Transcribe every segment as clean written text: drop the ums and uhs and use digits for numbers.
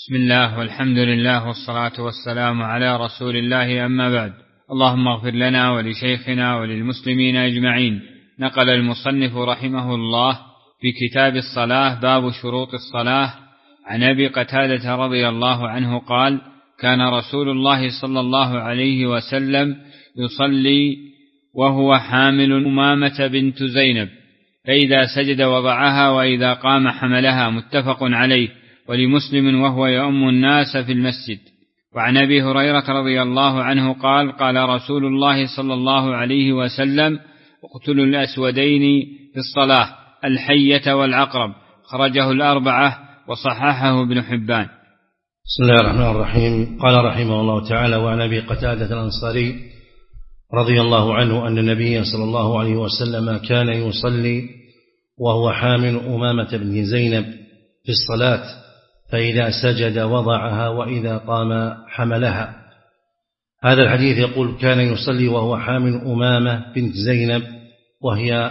بسم الله والحمد لله والصلاة والسلام على رسول الله، أما بعد. اللهم اغفر لنا ولشيخنا وللمسلمين أجمعين. نقل المصنف رحمه الله في كتاب الصلاة باب شروط الصلاة عن أبي قتادة رضي الله عنه قال: كان رسول الله صلى الله عليه وسلم يصلي وهو حامل أمامة بنت زينب، فإذا سجد وضعها وإذا قام حملها، متفق عليه. ولمسلم: وهو يؤم الناس في المسجد. وعن أبي هريرة رضي الله عنه قال: قال رسول الله صلى الله عليه وسلم: اقتلوا الأسودين في الصلاة، الحية والعقرب. خرجه الأربعة وصححه ابن حبان. بسم الله الرحمن الرحيم. قال رحمه الله تعالى: وعن أبي قتادة الأنصاري رضي الله عنه أن النبي صلى الله عليه وسلم كان يصلي وهو حامل أمامة بن زينب في الصلاة، فإذا سجد وضعها وإذا قام حملها. هذا الحديث يقول: كان يصلي وهو حامل أمامة بنت زينب، وهي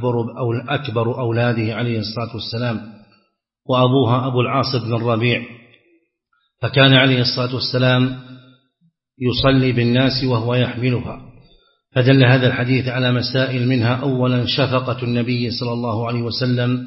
أكبر أولاده عليه الصلاة والسلام، وأبوها أبو العاص بن الربيع. فكان عليه الصلاة والسلام يصلي بالناس وهو يحملها. فدل هذا الحديث على مسائل، منها أولا شفقة النبي صلى الله عليه وسلم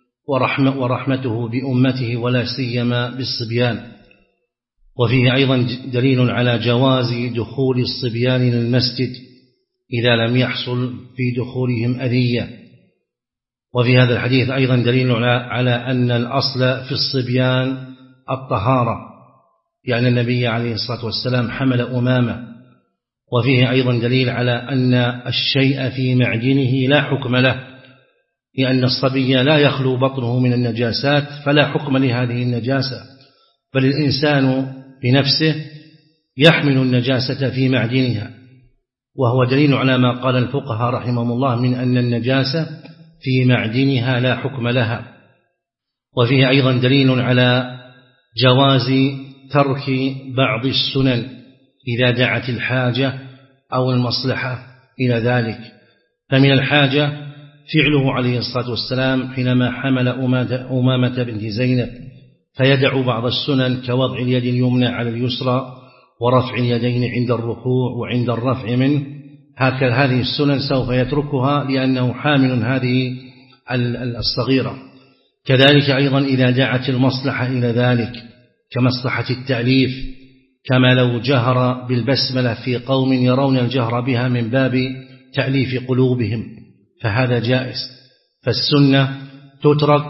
ورحمته بأمته ولا سيما بالصبيان. وفيه أيضا دليل على جواز دخول الصبيان للمسجد إذا لم يحصل في دخولهم أذية. وفي هذا الحديث أيضا دليل على أن الأصل في الصبيان الطهارة، يعني النبي عليه الصلاة والسلام حمل أمامة. وفيه أيضا دليل على أن الشيء في معجنه لا حكم له، لأن الصبي لا يخلو بطنه من النجاسات، فلا حكم لهذه النجاسة، بل الإنسان بنفسه يحمل النجاسة في معجنها. وهو دليل على ما قال الفقهاء رحمهم الله من أن النجاسة في معجنها لا حكم لها. وفيه أيضا دليل على جواز ترك بعض السنن إذا دعت الحاجة أو المصلحة إلى ذلك. فمن الحاجة فعله عليه الصلاة والسلام حينما حمل أمامة بنت زينب، فيدع بعض السنن كوضع اليد اليمنى على اليسرى ورفع اليدين عند الركوع وعند الرفع منه. هكذا هذه السنن سوف يتركها لأنه حامل هذه الصغيرة. كذلك أيضا إذا دعت المصلحة إلى ذلك كمصلحة التأليف، كما لو جهر بالبسملة في قوم يرون الجهر بها من باب تأليف قلوبهم، فهذا جائز. فالسنة تترك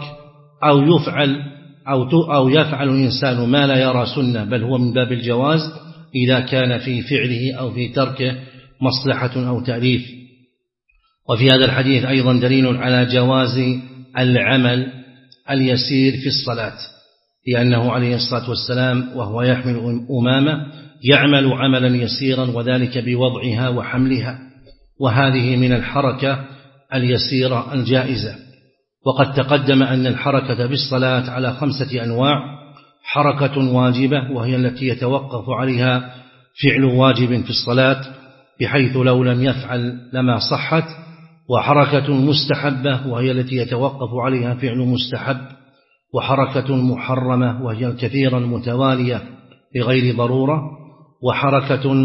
أو يفعل الإنسان ما لا يرى سنة، بل هو من باب الجواز إذا كان في فعله أو في تركه مصلحة أو تأليف. وفي هذا الحديث أيضا دليل على جواز العمل اليسير في الصلاة، لأنه عليه الصلاة والسلام وهو يحمل أمامة يعمل عملا يسيرا، وذلك بوضعها وحملها، وهذه من الحركة اليسيرة الجائزة. وقد تقدم أن الحركة بالصلاة على 5 أنواع: حركة واجبة وهي التي يتوقف عليها فعل واجب في الصلاة بحيث لو لم يفعل لما صحت، وحركة مستحبة وهي التي يتوقف عليها فعل مستحب، وحركة محرمة وهي الكثيرة المتوالية بغير ضرورة، وحركة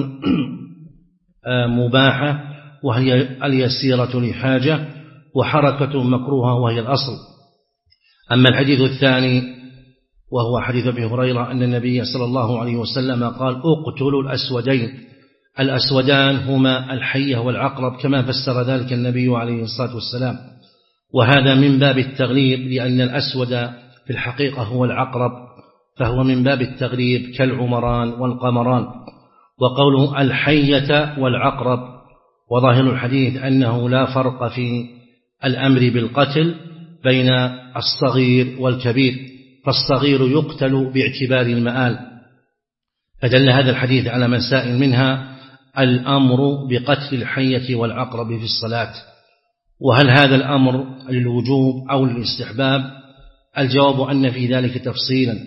مباحة وهي اليسيرة لحاجة، وحركة مكروهة وهي الأصل. أما الحديث الثاني وهو حديث أبي هريرة أن النبي صلى الله عليه وسلم قال: اقتلوا الأسودين. الأسودان هما الحية والعقرب، كما فسر ذلك النبي عليه الصلاة والسلام. وهذا من باب التغليب، لأن الأسود في الحقيقة هو العقرب، فهو من باب التغليب كالعمران والقمران. وقوله الحية والعقرب، وظاهر الحديث أنه لا فرق في الأمر بالقتل بين الصغير والكبير، فالصغير يقتل باعتبار المآل. فدل هذا الحديث على مسائل، منها الأمر بقتل الحية والعقرب في الصلاة. وهل هذا الأمر للوجوب أو للاستحباب؟ الجواب أن في ذلك تفصيلا.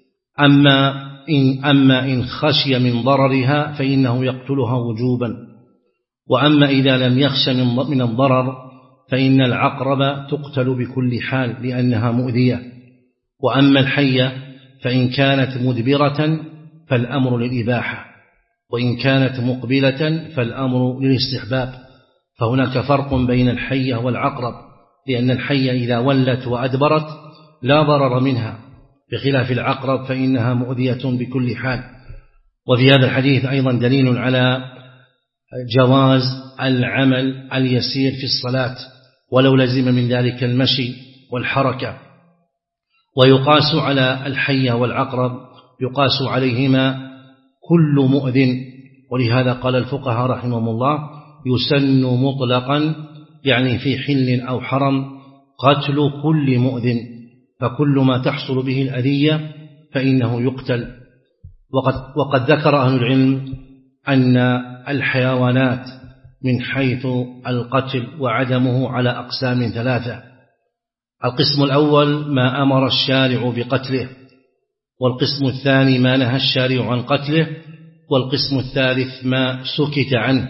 أما إن خشي من ضررها فإنه يقتلها وجوبا، وأما إذا لم يخش من الضرر فإن العقرب تقتل بكل حال لأنها مؤذية. وأما الحية فإن كانت مدبرة فالأمر للإباحة، وإن كانت مقبلة فالأمر للاستحباب. فهناك فرق بين الحية والعقرب، لأن الحية إذا ولت وأدبرت لا ضرر منها، بخلاف العقرب فإنها مؤذية بكل حال. وفي هذا الحديث أيضا دليل على جواز العمل اليسير في الصلاة ولو لزم من ذلك المشي والحركة. ويقاس على الحية والعقرب يقاس عليهما كل مؤذن، ولهذا قال الفقهاء رحمهم الله يسن مطلقا، يعني في حل أو حرم، قتل كل مؤذن، فكل ما تحصل به الأذية فإنه يقتل. وقد ذكر أهل العلم أن الحيوانات من حيث القتل وعدمه على أقسام ثلاثة. القسم الأول ما أمر الشارع بقتله، والقسم الثاني ما نهى الشارع عن قتله، والقسم الثالث ما سكت عنه.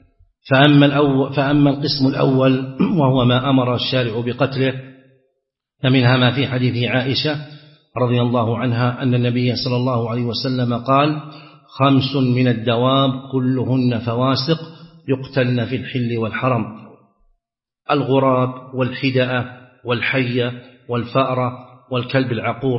فأما القسم الأول وهو ما أمر الشارع بقتله فمنها ما في حديث عائشة رضي الله عنها أن النبي صلى الله عليه وسلم قال: 5 من الدواب كلهن فواسق يقتلن في الحل والحرم: الغراب والحدأة والحية والفأرة والكلب العقور.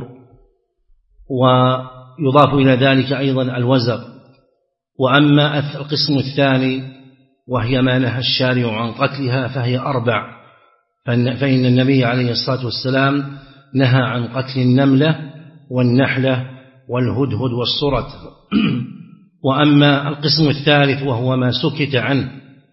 ويضاف إلى ذلك أيضا الوزغ. وأما القسم الثاني وهي ما نهى الشارع عن قتلها فهي 4، فإن النبي عليه الصلاة والسلام نهى عن قتل النملة والنحلة والهدهد والصرد. وأما القسم الثالث وهو ما سكت عنه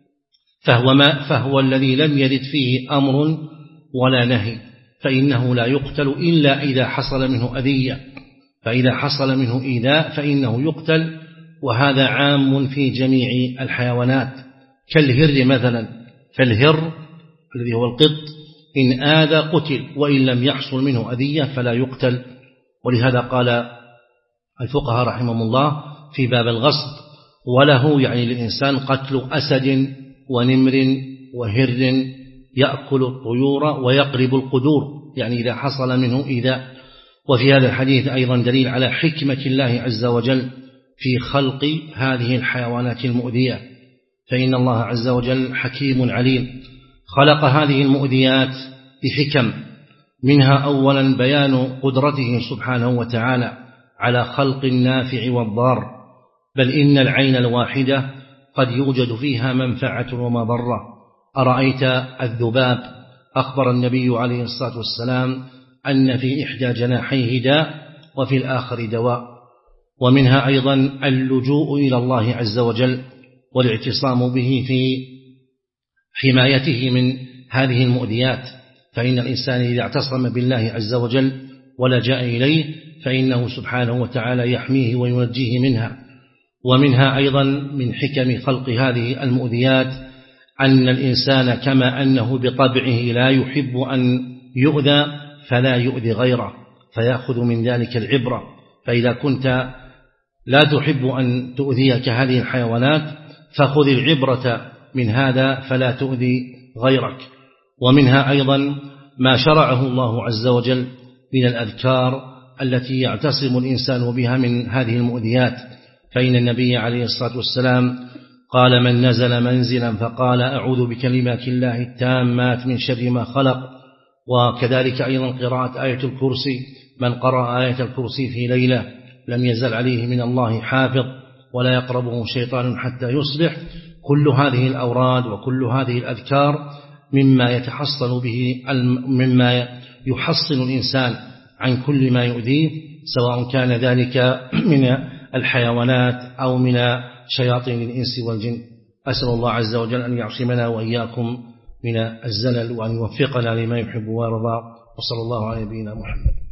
فهو الذي لم يرد فيه أمر ولا نهي، فإنه لا يقتل إلا إذا حصل منه أذية، فإذا حصل منه إيذاء فإنه يقتل. وهذا عام في جميع الحيوانات، كالهر مثلا، فالهر الذي هو القط إن آذى قتل، وإن لم يحصل منه أذية فلا يقتل. ولهذا قال الفقهاء رحمهم الله في باب الغصب: وله يعني للإنسان قتل أسد ونمر وهر يأكل الطيور ويقرب القدور، يعني إذا حصل منه إيذاء. وفي هذا الحديث أيضا دليل على حكمة الله عز وجل في خلق هذه الحيوانات المؤذية، فإن الله عز وجل حكيم عليم، خلق هذه المؤذيات بحكم، منها أولا بيان قدرته سبحانه وتعالى على خلق النافع والضار، بل إن العين الواحدة قد يوجد فيها منفعة ومضرة. أرأيت الذباب؟ أخبر النبي عليه الصلاة والسلام أن في إحدى جناحيه داء وفي الآخر دواء. ومنها أيضا اللجوء إلى الله عز وجل والاعتصام به في حمايته من هذه المؤذيات، فإن الإنسان إذا اعتصم بالله عز وجل ولجأ إليه فإنه سبحانه وتعالى يحميه وينجيه منها. ومنها أيضا من حكم خلق هذه المؤذيات أن الإنسان كما أنه بطبعه لا يحب أن يؤذى فلا يؤذي غيره، فيأخذ من ذلك العبرة. فإذا كنت لا تحب أن تؤذيك هذه الحيوانات فخذ العبرة من هذا فلا تؤذي غيرك. ومنها أيضا ما شرعه الله عز وجل من الأذكار التي يعتصم الإنسان بها من هذه المؤذيات، فإن النبي عليه الصلاة والسلام قال: من نزل منزلا فقال أعوذ بكلمات الله التامات من شر ما خلق. وكذلك أيضا قراءة آية الكرسي: من قرأ آية الكرسي في ليلة لم يزل عليه من الله حافظ ولا يقربه شيطان حتى يصبح. كل هذه الأوراد وكل هذه الأذكار مما يتحصل به، مما يحصن الإنسان عن كل ما يؤذيه، سواء كان ذلك من الحيوانات أو من شياطين الإنس والجن. أسأل الله عز وجل أن يعصمنا وإياكم من الزلل وأن يوفقنا لما يحب ويرضى، وصلى الله على نبينا محمد.